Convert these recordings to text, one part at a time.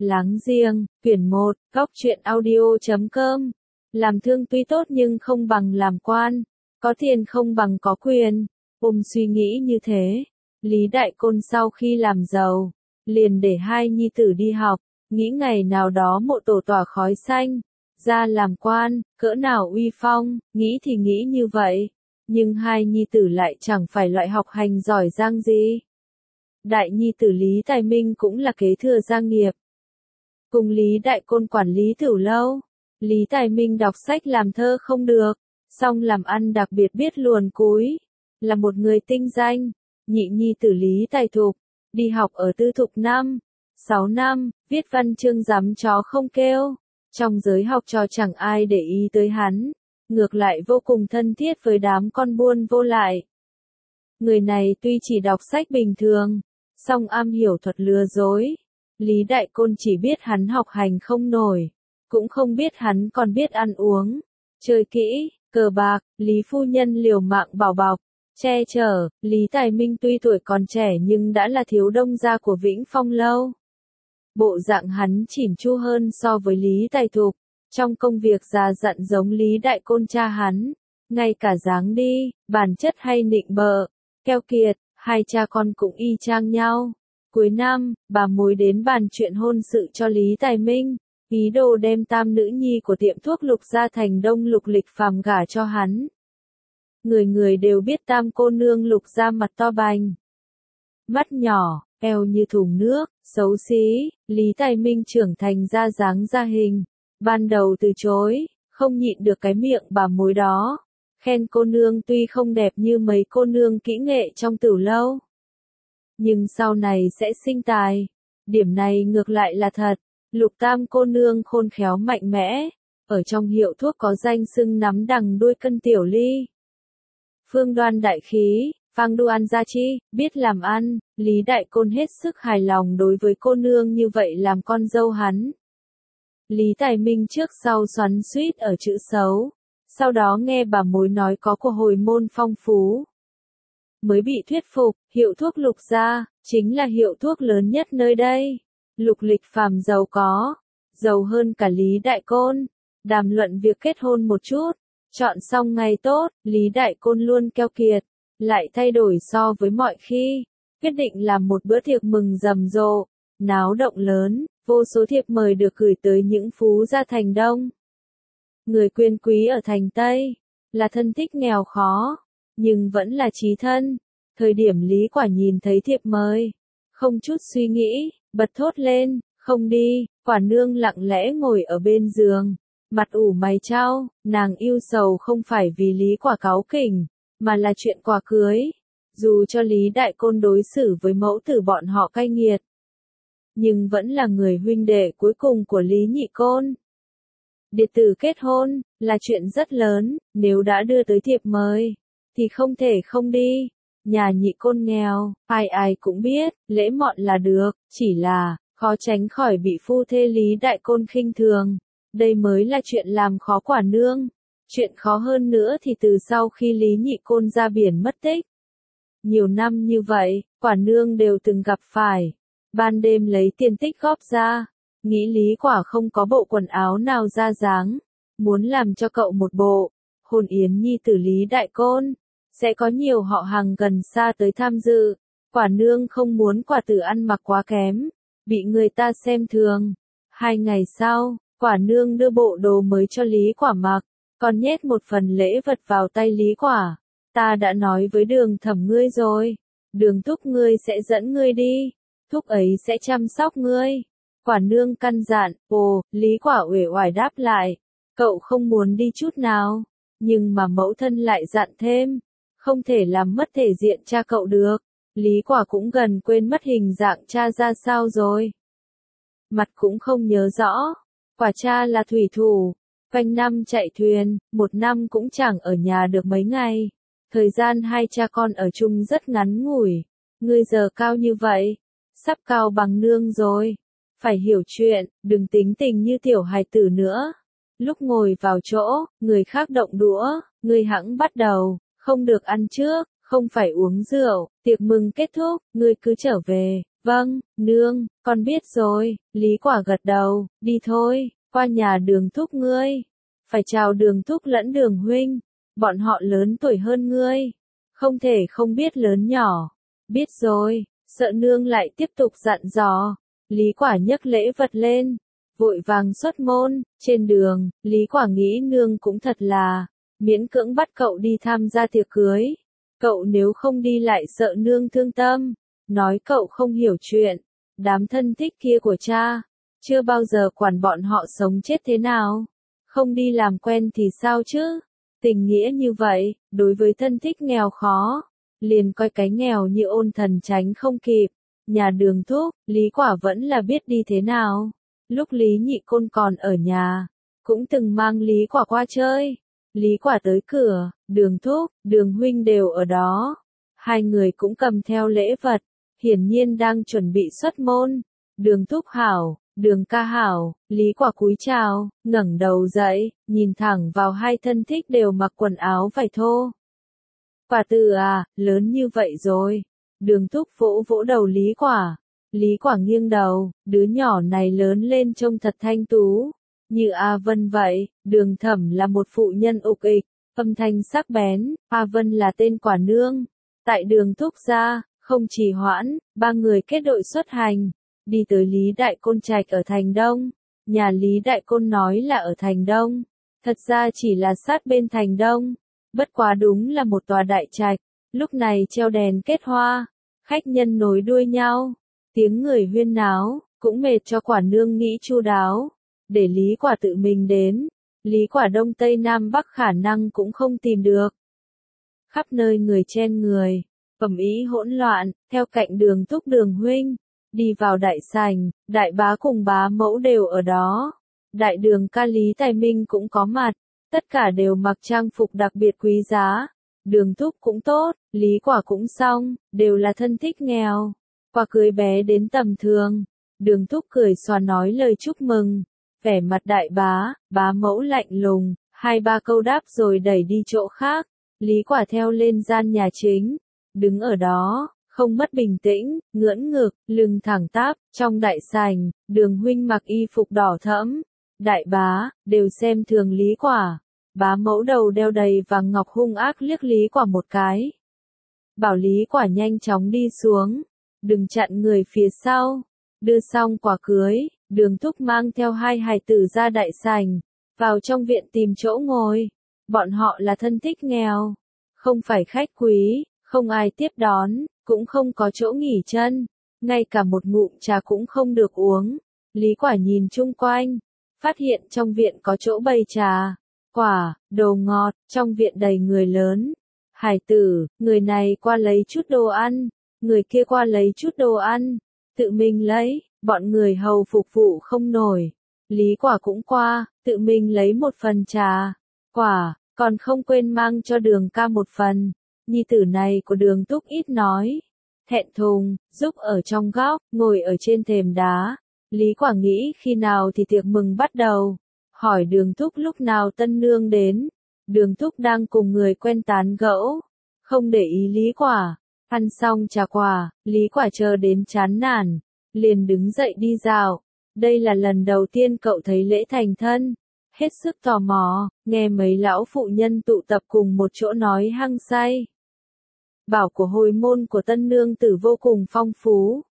Láng giềng, quyển 1, góc truyện audio.com. Làm thương tuy tốt nhưng không bằng làm quan, có tiền không bằng có quyền. Suy nghĩ như thế, Lý Đại Côn sau khi làm giàu, liền để hai nhi tử đi học, nghĩ ngày nào đó mộ tổ tỏa khói xanh, ra làm quan, cỡ nào uy phong, nghĩ thì nghĩ như vậy, nhưng hai nhi tử lại chẳng phải loại học hành giỏi giang gì. Đại nhi tử Lý Tài Minh cũng là kế thừa gia nghiệp. Cùng Lý Đại Côn quản lý tiểu lâu, Lý Tài Minh đọc sách làm thơ không được, song làm ăn đặc biệt biết luồn cúi, là một người tinh danh. Nhị nhi tử Lý Tài Thục, đi học ở tư thục 6 năm, viết văn chương dám chó không kêu. Trong giới học trò chẳng ai để ý tới hắn, ngược lại vô cùng thân thiết với đám con buôn vô lại. Người này tuy chỉ đọc sách bình thường, song am hiểu thuật lừa dối. Lý Đại Côn chỉ biết hắn học hành không nổi, cũng không biết hắn còn biết ăn uống, chơi kỹ, cờ bạc. Lý phu nhân liều mạng bảo bọc, che chở. Lý Tài Minh tuy tuổi còn trẻ nhưng đã là thiếu đông gia của Vĩnh Phong Lâu. Bộ dạng hắn chỉn chu hơn so với Lý Tài Thục, trong công việc già dặn giống Lý Đại Côn cha hắn, ngay cả dáng đi, bản chất hay nịnh bợ, keo kiệt, hai cha con cũng y chang nhau. Cuối năm, bà mối đến bàn chuyện hôn sự cho Lý Tài Minh, ý đồ đem tam nữ nhi của tiệm thuốc Lục Gia Thành Đông Lục Lịch Phàm gả cho hắn. Người người đều biết tam cô nương Lục Gia mặt to bành, mắt nhỏ, eo như thùng nước, xấu xí. Lý Tài Minh trưởng thành ra dáng ra hình, ban đầu từ chối, không nhịn được cái miệng bà mối đó, khen cô nương tuy không đẹp như mấy cô nương kỹ nghệ trong tửu lâu, nhưng sau này sẽ sinh tài. Điểm này ngược lại là thật. Lục tam cô nương khôn khéo mạnh mẽ, ở trong hiệu thuốc có danh xưng nắm đằng đuôi cân tiểu ly. Phương đoan đại khí, phang đoan gia chi, biết làm ăn. Lý Đại Côn hết sức hài lòng đối với cô nương như vậy làm con dâu hắn. Lý Tài Minh trước sau xoắn xuýt ở chữ xấu, sau đó nghe bà mối nói có của hồi môn phong phú, mới bị thuyết phục. Hiệu thuốc Lục Gia chính là hiệu thuốc lớn nhất nơi đây. Lục Lịch Phàm giàu có, giàu hơn cả Lý Đại Côn. Đàm luận việc kết hôn một chút, chọn xong ngày tốt, Lý Đại Côn luôn keo kiệt, lại thay đổi so với mọi khi, quyết định làm một bữa tiệc mừng rầm rộ, náo động lớn, vô số thiệp mời được gửi tới những phú gia thành Đông. Người quyền quý ở thành Tây, là thân thích nghèo khó, nhưng vẫn là chí thân. Thời điểm Lý Quả nhìn thấy thiệp mời, không chút suy nghĩ, bật thốt lên, không đi. Quả nương lặng lẽ ngồi ở bên giường, mặt ủ mày chau, nàng yêu sầu không phải vì Lý Quả cáu kỉnh, mà là chuyện quà cưới. Dù cho Lý Đại Côn đối xử với mẫu tử bọn họ cay nghiệt, nhưng vẫn là người huynh đệ cuối cùng của Lý Nhị Côn. Điệt tử kết hôn, là chuyện rất lớn, nếu đã đưa tới thiệp mời, thì không thể không đi. Nhà Nhị Côn nghèo, ai ai cũng biết, lễ mọn là được, chỉ là, khó tránh khỏi bị phu thê Lý Đại Côn khinh thường. Đây mới là chuyện làm khó quả nương. Chuyện khó hơn nữa thì từ sau khi Lý Nhị Côn ra biển mất tích, nhiều năm như vậy, quả nương đều từng gặp phải. Ban đêm lấy tiền tích góp ra, nghĩ Lý Quả không có bộ quần áo nào ra dáng, muốn làm cho cậu một bộ. Hôn yến nhi tử Lý Đại Côn, sẽ có nhiều họ hàng gần xa tới tham dự. Quả nương không muốn quả tử ăn mặc quá kém, bị người ta xem thường. 2 ngày sau, quả nương đưa bộ đồ mới cho Lý Quả mặc, còn nhét một phần lễ vật vào tay Lý Quả. Ta đã nói với Đường Thẩm ngươi rồi, Đường thúc ngươi sẽ dẫn ngươi đi, thúc ấy sẽ chăm sóc ngươi. Quả nương căn dặn. Ồ, Lý Quả uể oải đáp lại, cậu không muốn đi chút nào, nhưng mà mẫu thân lại dặn thêm, không thể làm mất thể diện cha cậu được. Lý Quả cũng gần quên mất hình dạng cha ra sao rồi, mặt cũng không nhớ rõ. Quả cha là thủy thủ, quanh năm chạy thuyền, một năm cũng chẳng ở nhà được mấy ngày. Thời gian hai cha con ở chung rất ngắn ngủi. Ngươi giờ cao như vậy, sắp cao bằng nương rồi. Phải hiểu chuyện, đừng tính tình như tiểu hài tử nữa. Lúc ngồi vào chỗ, người khác động đũa, ngươi hẵng bắt đầu, không được ăn trước, không phải uống rượu. Tiệc mừng kết thúc, ngươi cứ trở về, Vâng, nương, con biết rồi, Lý Quả gật đầu, đi thôi, qua nhà Đường thúc ngươi. Phải chào Đường thúc lẫn Đường huynh, bọn họ lớn tuổi hơn ngươi. Không thể không biết lớn nhỏ. Biết rồi, sợ nương lại tiếp tục dặn dò. Lý Quả nhấc lễ vật lên, vội vàng xuất môn. Trên đường, Lý Quả nghĩ nương cũng thật là miễn cưỡng bắt cậu đi tham gia tiệc cưới. Cậu nếu không đi lại sợ nương thương tâm, nói cậu không hiểu chuyện. Đám thân thích kia của cha, chưa bao giờ quản bọn họ sống chết thế nào. Không đi làm quen thì sao chứ? Tình nghĩa như vậy, đối với thân thích nghèo khó, liền coi cái nghèo như ôn thần tránh không kịp. Nhà Đường thúc, Lý Quả vẫn là biết đi thế nào. Lúc Lý Nhị Côn còn ở nhà, cũng từng mang Lý Quả qua chơi. Lý Quả tới cửa, Đường thúc, Đường huynh đều ở đó. Hai người cũng cầm theo lễ vật, hiển nhiên đang chuẩn bị xuất môn. Đường thúc hảo, Đường ca hảo, Lý Quả cúi chào, ngẩng đầu dậy, nhìn thẳng vào hai thân thích đều mặc quần áo vải thô. Quả Tử à, lớn như vậy rồi. Đường thúc vỗ vỗ đầu Lý Quả. Lý Quả nghiêng đầu, đứa nhỏ này lớn lên trông thật thanh tú. Như A Vân vậy. Đường Thẩm là một phụ nhân ục ịch, âm thanh sắc bén. A Vân là tên quả nương. Tại Đường thúc gia, không trì hoãn, ba người kết đội xuất hành, đi tới Lý Đại Côn trạch ở thành Đông. Nhà Lý Đại Côn nói là ở thành Đông, thật ra chỉ là sát bên thành Đông. Bất quá đúng là một tòa đại trạch, lúc này treo đèn kết hoa, khách nhân nối đuôi nhau, tiếng người huyên náo, cũng mệt cho quả nương nghĩ chu đáo, để Lý Quả tự mình đến. Lý Quả Đông Tây Nam Bắc khả năng cũng không tìm được. Khắp nơi người chen người, phẩm ý hỗn loạn, theo cạnh Đường thúc Đường huynh, đi vào đại sảnh, đại bá cùng bá mẫu đều ở đó. Đại Đường ca Lý Tài Minh cũng có mặt, tất cả đều mặc trang phục đặc biệt quý giá. Đường thúc cũng tốt, Lý Quả cũng xong, đều là thân thích nghèo. Quả cưới bé đến tầm thường. Đường thúc cười xòa nói lời chúc mừng, vẻ mặt đại bá mẫu lạnh lùng, hai ba câu đáp rồi đẩy đi chỗ khác. Lý Quả theo lên gian nhà chính, đứng ở đó, không mất bình tĩnh, ngưỡng ngực, lưng thẳng tắp. Trong đại sảnh, Đường huynh mặc y phục đỏ thẫm, đại bá đều xem thường Lý Quả. Bá mẫu đầu đeo đầy vàng ngọc hung ác liếc Lý Quả một cái, bảo Lý Quả nhanh chóng đi xuống, đừng chặn người phía sau. Đưa xong quả cưới, Đường thúc mang theo hai hài tử ra đại sảnh, vào trong viện tìm chỗ ngồi. Bọn họ là thân thích nghèo, không phải khách quý, không ai tiếp đón, cũng không có chỗ nghỉ chân, ngay cả một ngụm trà cũng không được uống. Lý Quả nhìn chung quanh, phát hiện trong viện có chỗ bày trà, quả, đồ ngọt, trong viện đầy người lớn. Hải tử, người này qua lấy chút đồ ăn, người kia qua lấy chút đồ ăn, tự mình lấy, bọn người hầu phục vụ không nổi. Lý Quả cũng qua, tự mình lấy một phần trà, quả, còn không quên mang cho Đường ca một phần. Nhi tử này của Đường thúc ít nói, thẹn thùng, giúp ở trong góc, ngồi ở trên thềm đá. Lý Quả nghĩ khi nào thì tiệc mừng bắt đầu, hỏi Đường thúc lúc nào tân nương đến. Đường thúc đang cùng người quen tán gẫu, không để ý Lý Quả. Ăn xong trà quả, Lý Quả chờ đến chán nản, liền đứng dậy đi dạo. Đây là lần đầu tiên cậu thấy lễ thành thân, hết sức tò mò, nghe mấy lão phụ nhân tụ tập cùng một chỗ nói hăng say. Bảo của hồi môn của tân nương tử vô cùng phong phú.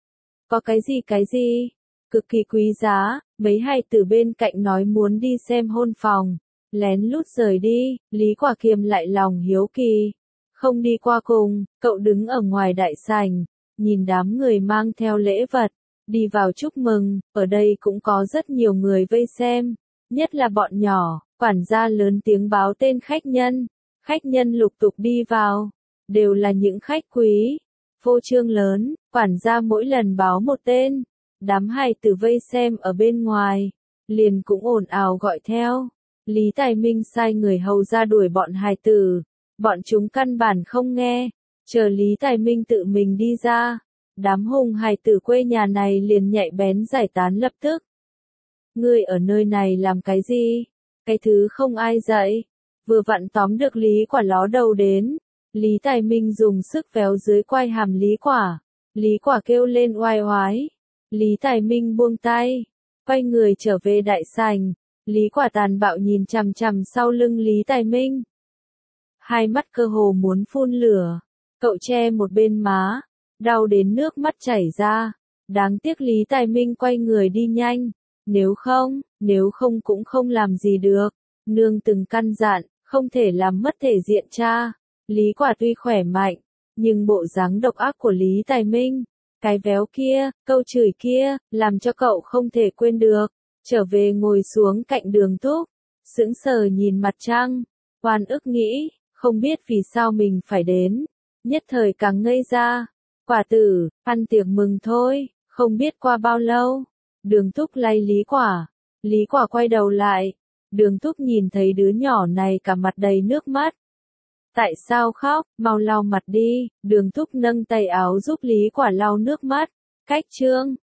Có cái gì, cực kỳ quý giá. Mấy hài tử bên cạnh nói muốn đi xem hôn phòng, lén lút rời đi. Lý Quả kiềm lại lòng hiếu kỳ, không đi qua cùng. Cậu đứng ở ngoài đại sảnh, nhìn đám người mang theo lễ vật, đi vào chúc mừng. Ở đây cũng có rất nhiều người vây xem, nhất là bọn nhỏ. Quản gia lớn tiếng báo tên khách nhân, khách nhân lục tục đi vào, đều là những khách quý, phô trương lớn. Quản gia mỗi lần báo một tên, đám hài tử vây xem ở bên ngoài, liền cũng ồn ào gọi theo. Lý Tài Minh sai người hầu ra đuổi bọn hài tử, bọn chúng căn bản không nghe, chờ Lý Tài Minh tự mình đi ra. Đám hùng hài tử quê nhà này liền nhạy bén giải tán lập tức. Ngươi ở nơi này làm cái gì? Cái thứ không ai dạy. Vừa vặn tóm được Lý Quả ló đầu đến. Lý Tài Minh dùng sức véo dưới quai hàm Lý Quả, Lý Quả kêu lên oai oái. Lý Tài Minh buông tay, quay người trở về đại sảnh. Lý Quả tàn bạo nhìn chằm chằm sau lưng Lý Tài Minh. Hai mắt cơ hồ muốn phun lửa. Cậu che một bên má, đau đến nước mắt chảy ra. Đáng tiếc Lý Tài Minh quay người đi nhanh. Nếu không cũng không làm gì được. Nương từng căn dặn, không thể làm mất thể diện cha. Lý Quả tuy khỏe mạnh, nhưng bộ dáng độc ác của Lý Tài Minh, cái véo kia, câu chửi kia, làm cho cậu không thể quên được. Trở về ngồi xuống cạnh Đường Thúc, sững sờ nhìn mặt trăng, oan ức nghĩ, không biết vì sao mình phải đến. Nhất thời càng ngây ra. Quả tử, ăn tiệc mừng thôi, không biết qua bao lâu. Đường Thúc lay Lý Quả. Lý Quả quay đầu lại. Đường Thúc nhìn thấy đứa nhỏ này cả mặt đầy nước mắt. Tại sao khóc, mau lau mặt đi. Đường Thúc nâng tay áo giúp Lý Quả lau nước mắt. Cách chương